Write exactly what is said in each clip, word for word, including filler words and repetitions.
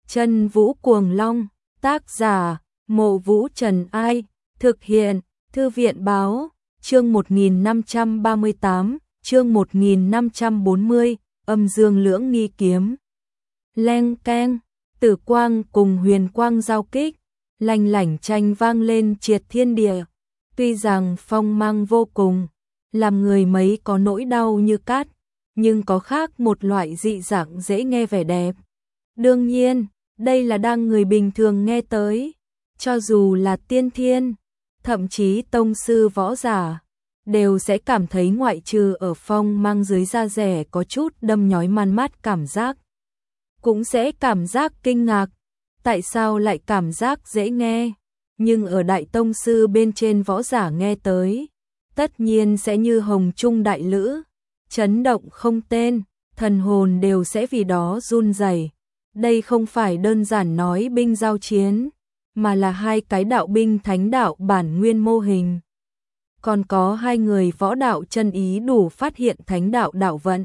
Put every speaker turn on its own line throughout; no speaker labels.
Chân Vũ Cuồng Long, tác giả, Mộ Vũ Trần Ai, thực hiện, Thư viện Báo, chương một nghìn năm trăm ba mươi tám, chương một nghìn năm trăm bốn mươi, âm dương lưỡng nghi kiếm. Leng keng, tử quang cùng huyền quang giao kích, lanh lảnh tranh vang lên triệt thiên địa. Tuy rằng phong mang vô cùng, làm người mấy có nỗi đau như cát, nhưng có khác một loại dị dạng dễ nghe vẻ đẹp. Đương nhiên, đây là đang người bình thường nghe tới, cho dù là tiên thiên, thậm chí tông sư võ giả, đều sẽ cảm thấy ngoại trừ ở phong mang dưới da rẻ có chút đâm nhói man mắt cảm giác. Cũng sẽ cảm giác kinh ngạc, tại sao lại cảm giác dễ nghe, nhưng ở đại tông sư bên trên võ giả nghe tới, tất nhiên sẽ như hồng trung đại lữ, chấn động không tên, thần hồn đều sẽ vì đó run rẩy. Đây không phải đơn giản nói binh giao chiến, mà là hai cái đạo binh thánh đạo bản nguyên mô hình. Còn có hai người võ đạo chân ý đủ phát hiện thánh đạo đạo vận.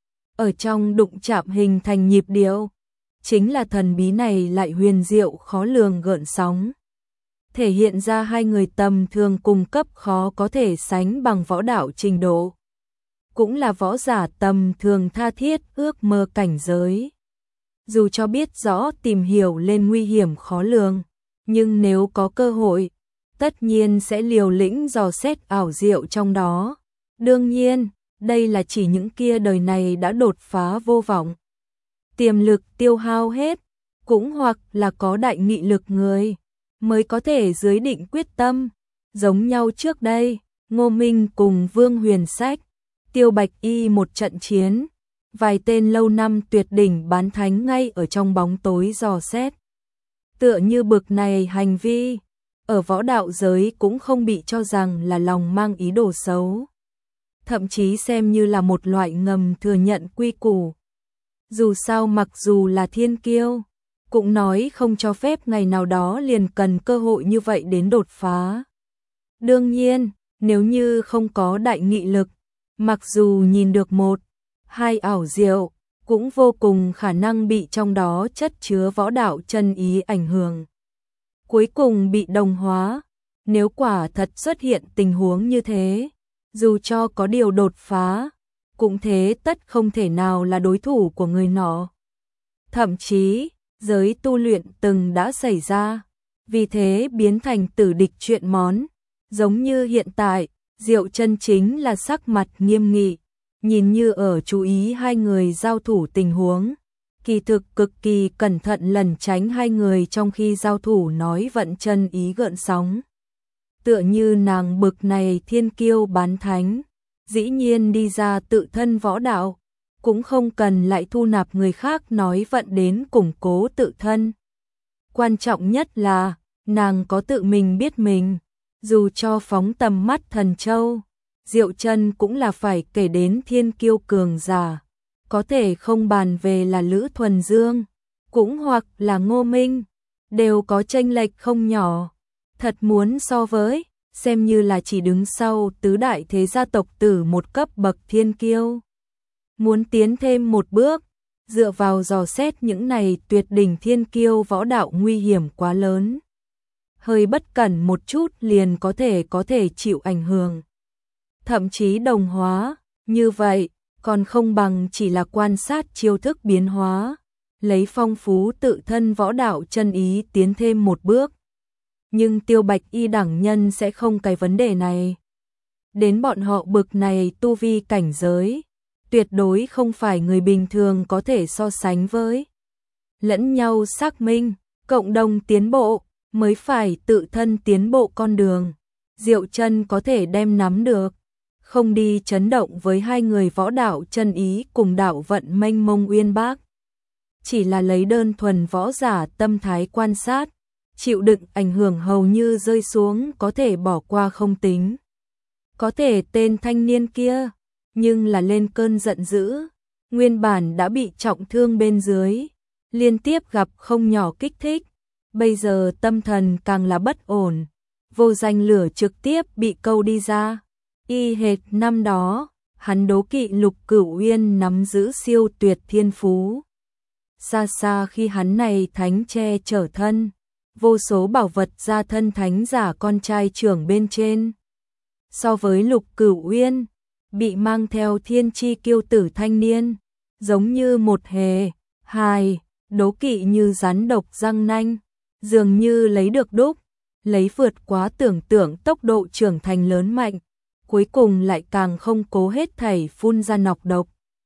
Ở trong đụng chạm hình thành nhịp điệu, chính là thần bí này lại huyền diệu khó lường gợn sóng. Thể hiện ra hai người tầm thường cung cấp khó có thể sánh bằng võ đạo trình độ. Cũng là võ giả tầm thường tha thiết ước mơ cảnh giới. Dù cho biết rõ tìm hiểu lên nguy hiểm khó lường, nhưng nếu có cơ hội, tất nhiên sẽ liều lĩnh dò xét ảo diệu trong đó. Đương nhiên, đây là chỉ những kia đời này đã đột phá vô vọng, tiềm lực tiêu hao hết, cũng hoặc là có đại nghị lực người, mới có thể dưới định quyết tâm. Giống nhau trước đây, Ngô Minh cùng Vương Huyền Sách, Tiêu Bạch Y một trận chiến, vài tên lâu năm tuyệt đỉnh bán thánh ngay ở trong bóng tối dò xét. Tựa như bực này hành vi, ở võ đạo giới cũng không bị cho rằng là lòng mang ý đồ xấu. Thậm chí xem như là một loại ngầm thừa nhận quy củ. Dù sao mặc dù là thiên kiêu, cũng nói không cho phép ngày nào đó liền cần cơ hội như vậy đến đột phá. Đương nhiên, nếu như không có đại nghị lực, mặc dù nhìn được một, hai ảo diệu, cũng vô cùng khả năng bị trong đó chất chứa võ đạo chân ý ảnh hưởng. Cuối cùng bị đồng hóa, nếu quả thật xuất hiện tình huống như thế, dù cho có điều đột phá, cũng thế tất không thể nào là đối thủ của người nọ. Thậm chí, giới tu luyện từng đã xảy ra, vì thế biến thành tử địch chuyện món. Giống như hiện tại, Diệu Chân chính là sắc mặt nghiêm nghị, nhìn như ở chú ý hai người giao thủ tình huống, kỳ thực cực kỳ cẩn thận lẩn tránh hai người trong khi giao thủ nói vận chân ý gợn sóng. Tựa như nàng bực này thiên kiêu bán thánh, dĩ nhiên đi ra tự thân võ đạo, cũng không cần lại thu nạp người khác nói vận đến củng cố tự thân. Quan trọng nhất là, nàng có tự mình biết mình, dù cho phóng tầm mắt thần châu, Diệu Chân cũng là phải kể đến thiên kiêu cường giả, có thể không bàn về là Lữ Thuần Dương, cũng hoặc là Ngô Minh, đều có chênh lệch không nhỏ. Thật muốn so với, xem như là chỉ đứng sau tứ đại thế gia tộc tử một cấp bậc thiên kiêu. Muốn tiến thêm một bước, dựa vào dò xét những này tuyệt đỉnh thiên kiêu võ đạo nguy hiểm quá lớn. Hơi bất cẩn một chút liền có thể có thể chịu ảnh hưởng. Thậm chí đồng hóa, như vậy, còn không bằng chỉ là quan sát chiêu thức biến hóa, lấy phong phú tự thân võ đạo chân ý tiến thêm một bước. Nhưng Tiêu Bạch Y đẳng nhân sẽ không cái vấn đề này. Đến bọn họ bực này tu vi cảnh giới, tuyệt đối không phải người bình thường có thể so sánh với. Lẫn nhau xác minh, cộng đồng tiến bộ, mới phải tự thân tiến bộ con đường. Diệu Chân có thể đem nắm được, không đi chấn động với hai người võ đạo chân ý cùng đạo vận mênh mông uyên bác. Chỉ là lấy đơn thuần võ giả tâm thái quan sát, chịu đựng ảnh hưởng hầu như rơi xuống có thể bỏ qua không tính. Có thể tên thanh niên kia, nhưng là lên cơn giận dữ, nguyên bản đã bị trọng thương bên dưới, liên tiếp gặp không nhỏ kích thích, bây giờ tâm thần càng là bất ổn, vô danh lửa trực tiếp bị câu đi ra. Y hệt năm đó, hắn đố kỵ Lục Cửu Uyên nắm giữ siêu tuyệt thiên phú. xa xa khi hắn này thánh che chở thân, vô số bảo vật gia thân thánh giả con trai trưởng bên trên. So với Lục Cửu Uyên, bị mang theo thiên chi kiêu tử thanh niên, giống như một hề, hài, đố kỵ như rắn độc răng nanh, dường như lấy được đúc, lấy vượt quá tưởng tượng tốc độ trưởng thành lớn mạnh, cuối cùng lại càng không cố hết thảy phun ra nọc độc.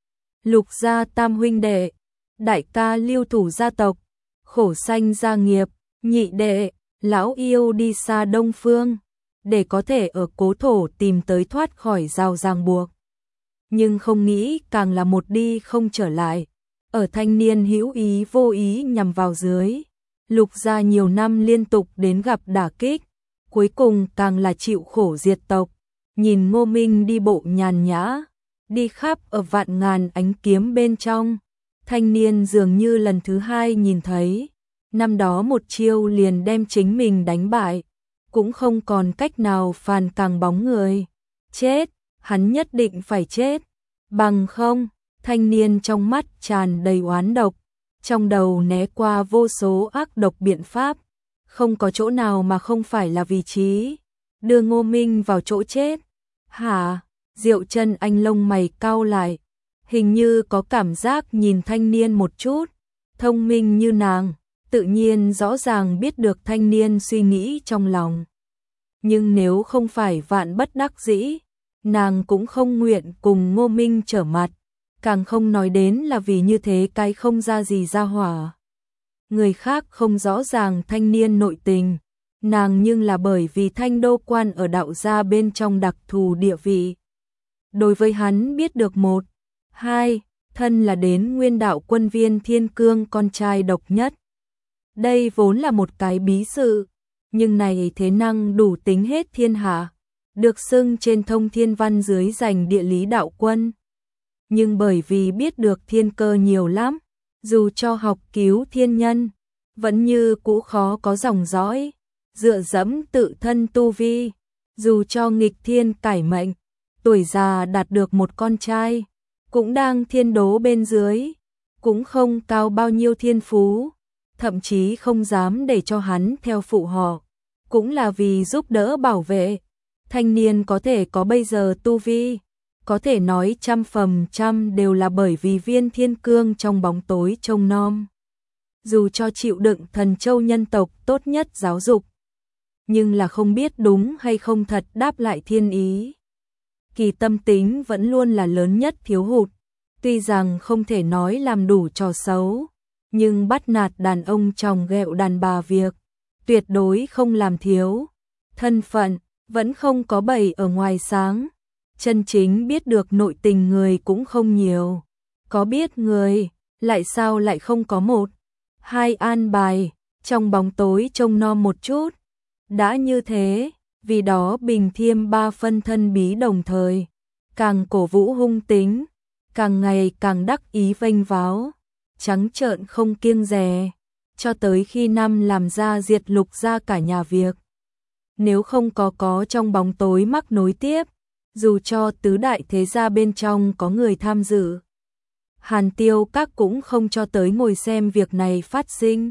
Lục gia tam huynh đệ, đại ca lưu thủ gia tộc, khổ sanh gia nghiệp, nhị đệ, lão yêu đi xa Đông Phương, để có thể ở cố thổ tìm tới thoát khỏi rào ràng buộc. Nhưng không nghĩ càng là một đi không trở lại, ở thanh niên hữu ý vô ý nhằm vào dưới. Lục gia nhiều năm liên tục đến gặp đả kích, cuối cùng càng là chịu khổ diệt tộc. Nhìn Ngô Minh đi bộ nhàn nhã, đi khắp ở vạn ngàn ánh kiếm bên trong, thanh niên dường như lần thứ hai nhìn thấy, năm đó một chiêu liền đem chính mình đánh bại, cũng không còn cách nào phàn càng bóng người. Chết, hắn nhất định phải chết, bằng không, thanh niên trong mắt tràn đầy oán độc, trong đầu né qua vô số ác độc biện pháp, không có chỗ nào mà không phải là vị trí đưa Ngô Minh vào chỗ chết. Hả? Diệu Chân Anh lông mày cau lại, hình như có cảm giác nhìn thanh niên một chút, thông minh như nàng, tự nhiên rõ ràng biết được thanh niên suy nghĩ trong lòng. Nhưng nếu không phải vạn bất đắc dĩ, nàng cũng không nguyện cùng Ngô Minh trở mặt, càng không nói đến là vì như thế cái không ra gì ra hỏa. Người khác không rõ ràng thanh niên nội tình, nàng nhưng là bởi vì Thanh Đô Quan ở đạo gia bên trong đặc thù địa vị. Đối với hắn biết được một, hai, thân là đến nguyên đạo quân viên Thiên Cương con trai độc nhất. Đây vốn là một cái bí sự, nhưng này thế năng đủ tính hết thiên hạ, được xưng trên thông thiên văn dưới giành địa lý đạo quân. Nhưng bởi vì biết được thiên cơ nhiều lắm, dù cho học cứu thiên nhân, vẫn như cũ khó có dòng dõi, dựa dẫm tự thân tu vi, dù cho nghịch thiên cải mệnh, tuổi già đạt được một con trai, cũng đang thiên đố bên dưới, cũng không cao bao nhiêu thiên phú, thậm chí không dám để cho hắn theo phụ họ, cũng là vì giúp đỡ bảo vệ. Thanh niên có thể có bây giờ tu vi, có thể nói trăm phần trăm đều là bởi vì viên thiên cương trong bóng tối trông nom. Dù cho chịu đựng thần châu nhân tộc tốt nhất giáo dục, nhưng là không biết đúng hay không thật đáp lại thiên ý. Kỳ tâm tính vẫn luôn là lớn nhất thiếu hụt, tuy rằng không thể nói làm đủ trò xấu, nhưng bắt nạt đàn ông chồng ghẹo đàn bà việc, tuyệt đối không làm thiếu. Thân phận, vẫn không có bày ở ngoài sáng, chân chính biết được nội tình người cũng không nhiều. Có biết người, lại sao lại không có một, hai an bài, trong bóng tối trông nom một chút. Đã như thế, vì đó Bình Thiêm ba phân thân bí đồng thời, càng cổ vũ hung tính, càng ngày càng đắc ý vênh váo, trắng trợn không kiêng dè, cho tới khi năm làm ra diệt Lục gia cả nhà việc. Nếu không có có trong bóng tối mắc nối tiếp, dù cho tứ đại thế gia bên trong có người tham dự, Hàn Tiêu các cũng không cho tới ngồi xem việc này phát sinh.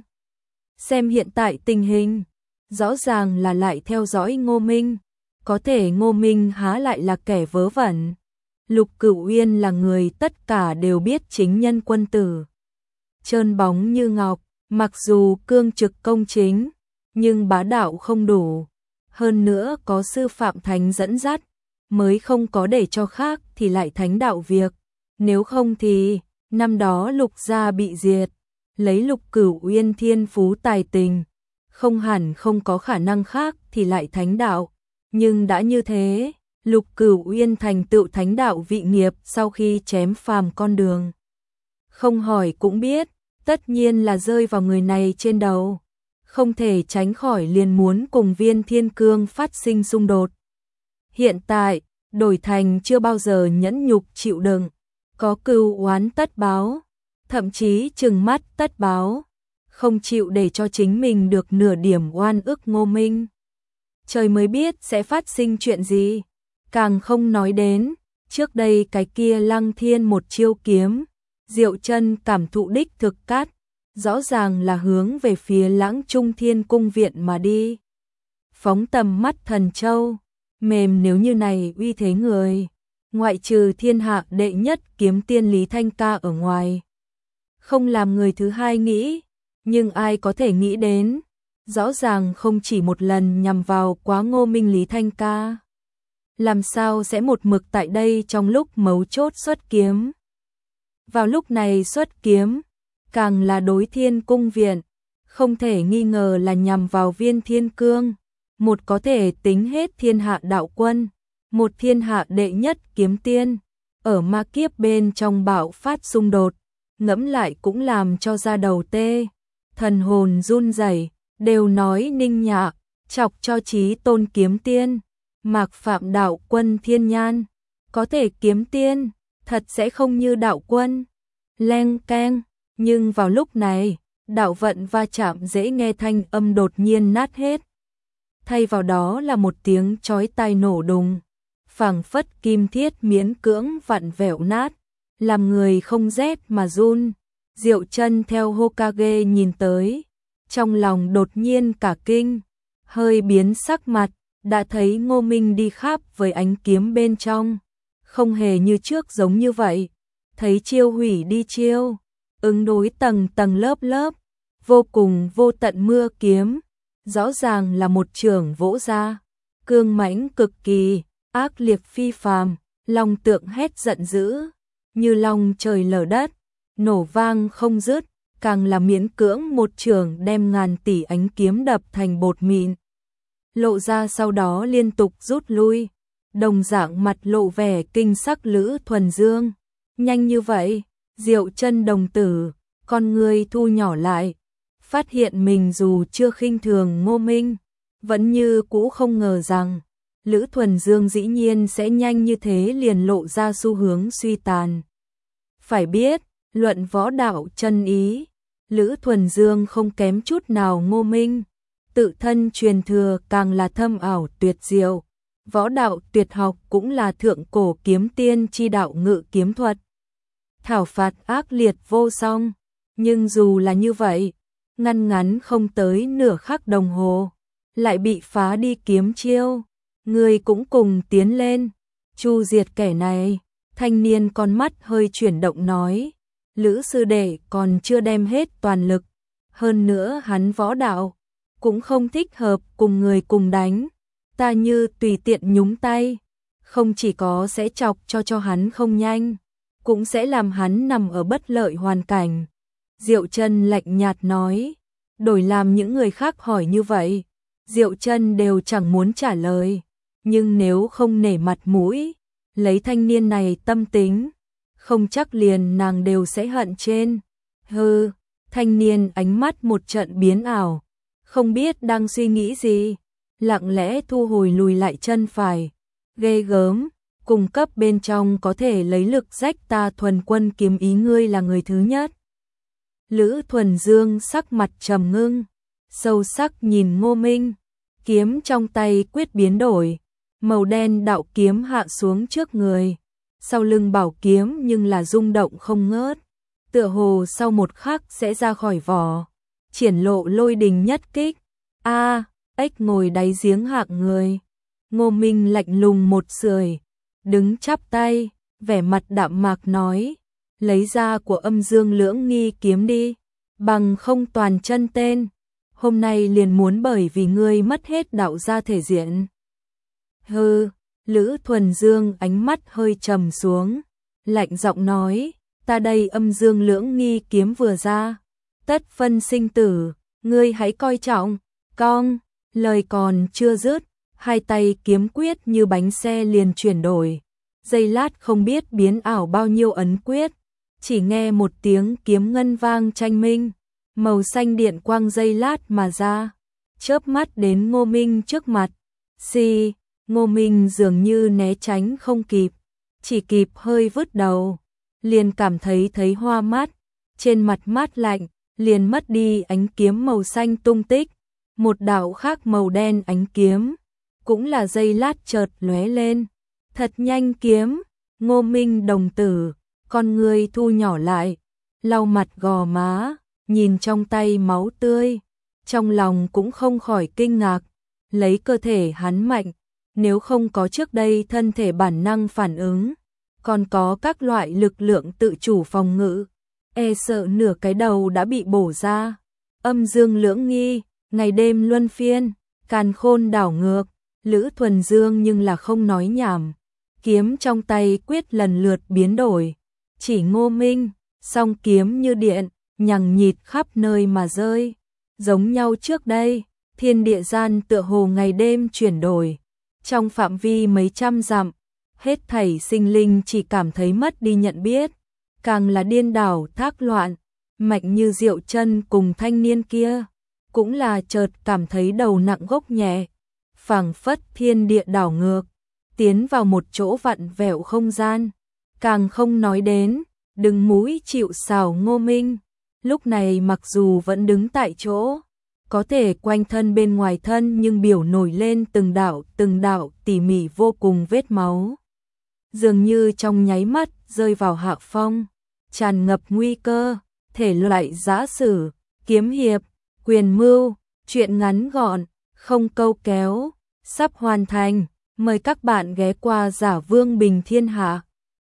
Xem hiện tại tình hình, rõ ràng là lại theo dõi Ngô Minh, có thể Ngô Minh há lại là kẻ vớ vẩn. Lục Cửu Uyên là người tất cả đều biết chính nhân quân tử, trơn bóng như ngọc, mặc dù cương trực công chính, nhưng bá đạo không đủ, hơn nữa có sư Phạm Thánh dẫn dắt, mới không có để cho khác thì lại thánh đạo việc, nếu không thì năm đó Lục gia bị diệt, lấy Lục Cửu Uyên thiên phú tài tình, không hẳn không có khả năng khác thì lại thánh đạo, nhưng đã như thế, Lục Cửu Uyên thành tựu thánh đạo vị nghiệp sau khi chém phàm con đường. Không hỏi cũng biết, tất nhiên là rơi vào người này trên đầu, không thể tránh khỏi liền muốn cùng viên thiên cương phát sinh xung đột. Hiện tại, đổi thành chưa bao giờ nhẫn nhục chịu đựng, có cừu oán tất báo, thậm chí trừng mắt tất báo, không chịu để cho chính mình được nửa điểm oan ức Ngô Minh. Trời mới biết sẽ phát sinh chuyện gì, càng không nói đến, trước đây cái kia Lăng Thiên một chiêu kiếm, Diệu Chân cảm thụ đích thực cát, rõ ràng là hướng về phía Lãng Trung Thiên Cung viện mà đi. Phóng tầm mắt thần châu, mềm nếu như này uy thế người, ngoại trừ thiên hạ đệ nhất kiếm tiên Lý Thanh Ca ở ngoài, không làm người thứ hai nghĩ, nhưng ai có thể nghĩ đến, rõ ràng không chỉ một lần nhằm vào quá Ngô Minh Lý Thanh Ca. Làm sao sẽ một mực tại đây trong lúc mấu chốt xuất kiếm? Vào lúc này xuất kiếm, càng là đối Thiên Cung viện, không thể nghi ngờ là nhằm vào Viên Thiên Cương, một có thể tính hết thiên hạ đạo quân, một thiên hạ đệ nhất kiếm tiên, ở ma kiếp bên trong bạo phát xung đột, ngẫm lại cũng làm cho da đầu tê, thần hồn run rẩy, đều nói Ninh Nhạc chọc cho chí tôn kiếm tiên, Mạc Phạm đạo quân thiên nhan, có thể kiếm tiên, thật sẽ không như đạo quân. Leng keng, nhưng vào lúc này, đạo vận va chạm dễ nghe thanh âm đột nhiên nát hết. Thay vào đó là một tiếng chói tai nổ đùng, phảng phất kim thiết miễn cưỡng vặn vẹo nát, làm người không rét mà run. Diệu Chân theo Hokage nhìn tới, trong lòng đột nhiên cả kinh, hơi biến sắc mặt, đã thấy Ngô Minh đi khắp với ánh kiếm bên trong, không hề như trước giống như vậy, thấy chiêu hủy đi chiêu, ứng đối tầng tầng lớp lớp, vô cùng vô tận mưa kiếm, rõ ràng là một trường vỗ ra, cương mãnh cực kỳ, ác liệt phi phàm, long tượng hét giận dữ, như long trời lở đất, nổ vang không dứt, càng là miễn cưỡng một trường đem ngàn tỷ ánh kiếm đập thành bột mịn. Lộ ra sau đó liên tục rút lui, đồng dạng mặt lộ vẻ kinh sắc Lữ Thuần Dương. Nhanh như vậy, Diệu Chân đồng tử, con người thu nhỏ lại, phát hiện mình dù chưa khinh thường Ngô Minh, vẫn như cũ không ngờ rằng Lữ Thuần Dương dĩ nhiên sẽ nhanh như thế liền lộ ra xu hướng suy tàn. Phải biết, luận võ đạo chân ý, Lữ Thuần Dương không kém chút nào Ngô Minh, tự thân truyền thừa càng là thâm ảo tuyệt diệu, võ đạo tuyệt học cũng là thượng cổ kiếm tiên chi đạo ngự kiếm thuật. Thảo phạt ác liệt vô song, nhưng dù là như vậy, ngăn ngắn không tới nửa khắc đồng hồ, lại bị phá đi kiếm chiêu, người cũng cùng tiến lên, chu diệt kẻ này. Thanh niên con mắt hơi chuyển động nói, Lữ sư đệ còn chưa đem hết toàn lực, hơn nữa hắn võ đạo cũng không thích hợp cùng người cùng đánh, ta như tùy tiện nhúng tay, không chỉ có sẽ chọc cho cho hắn không nhanh, cũng sẽ làm hắn nằm ở bất lợi hoàn cảnh. Diệu Chân lạnh nhạt nói, đổi làm những người khác hỏi như vậy, Diệu Chân đều chẳng muốn trả lời, nhưng nếu không nể mặt mũi, lấy thanh niên này tâm tính, không chắc liền nàng đều sẽ hận trên. Hừ, thanh niên ánh mắt một trận biến ảo, không biết đang suy nghĩ gì, lặng lẽ thu hồi lùi lại chân phải. Ghê gớm, cung cấp bên trong có thể lấy lực rách ta Thuần Quân kiếm ý ngươi là người thứ nhất. Lữ Thuần Dương sắc mặt trầm ngưng, sâu sắc nhìn Ngô Minh, kiếm trong tay quyết biến đổi, màu đen đạo kiếm hạ xuống trước người, sau lưng bảo kiếm nhưng là rung động không ngớt, tựa hồ sau một khắc sẽ ra khỏi vỏ, triển lộ lôi đình nhất kích. A, à, ếch ngồi đáy giếng hạng người. Ngô Minh lạnh lùng một sưởi, đứng chắp tay, vẻ mặt đạm mạc nói, lấy ra của Âm Dương Lưỡng Nghi kiếm đi, bằng không toàn chân tên, hôm nay liền muốn bởi vì ngươi mất hết đạo gia thể diện. Hừ, Lữ Thuần Dương ánh mắt hơi trầm xuống, lạnh giọng nói, ta đây Âm Dương Lưỡng Nghi kiếm vừa ra, tất phân sinh tử, ngươi hãy coi trọng. Cong, lời còn chưa dứt, hai tay kiếm quyết như bánh xe liền chuyển đổi, giây lát không biết biến ảo bao nhiêu ấn quyết, chỉ nghe một tiếng kiếm ngân vang tranh minh, màu xanh điện quang giây lát mà ra, chớp mắt đến Ngô Minh trước mặt. Xì, Ngô Minh dường như né tránh không kịp, chỉ kịp hơi vứt đầu, liền cảm thấy thấy hoa mắt, trên mặt mát lạnh, liền mất đi ánh kiếm màu xanh tung tích. Một đạo khác màu đen ánh kiếm, cũng là giây lát chợt lóe lên, thật nhanh kiếm. Ngô Minh đồng tử, con người thu nhỏ lại, lau mặt gò má, nhìn trong tay máu tươi, trong lòng cũng không khỏi kinh ngạc, lấy cơ thể hắn mạnh, nếu không có trước đây thân thể bản năng phản ứng, còn có các loại lực lượng tự chủ phòng ngự, e sợ nửa cái đầu đã bị bổ ra. Âm dương lưỡng nghi, ngày đêm luân phiên, càn khôn đảo ngược, Lữ Thuần Dương nhưng là không nói nhảm, kiếm trong tay quyết lần lượt biến đổi, chỉ Ngô Minh, song kiếm như điện, nhằng nhịt khắp nơi mà rơi, giống nhau trước đây, thiên địa gian tựa hồ ngày đêm chuyển đổi, trong phạm vi mấy trăm dặm, hết thảy sinh linh chỉ cảm thấy mất đi nhận biết, càng là điên đảo thác loạn, Mạnh Như Diệu Chân cùng thanh niên kia, cũng là chợt cảm thấy đầu nặng gốc nhẹ, phảng phất thiên địa đảo ngược, tiến vào một chỗ vặn vẹo không gian, càng không nói đến, đừng mũi chịu sào Ngô Minh, lúc này mặc dù vẫn đứng tại chỗ, có thể quanh thân bên ngoài thân nhưng biểu nổi lên từng đạo từng đạo tỉ mỉ vô cùng vết máu, dường như trong nháy mắt rơi vào hạ phong, tràn ngập nguy cơ, thể loại giã sử, kiếm hiệp, quyền mưu, truyện ngắn gọn, không câu kéo, sắp hoàn thành, mời các bạn ghé qua Giả Vương Bình Thiên Hạ.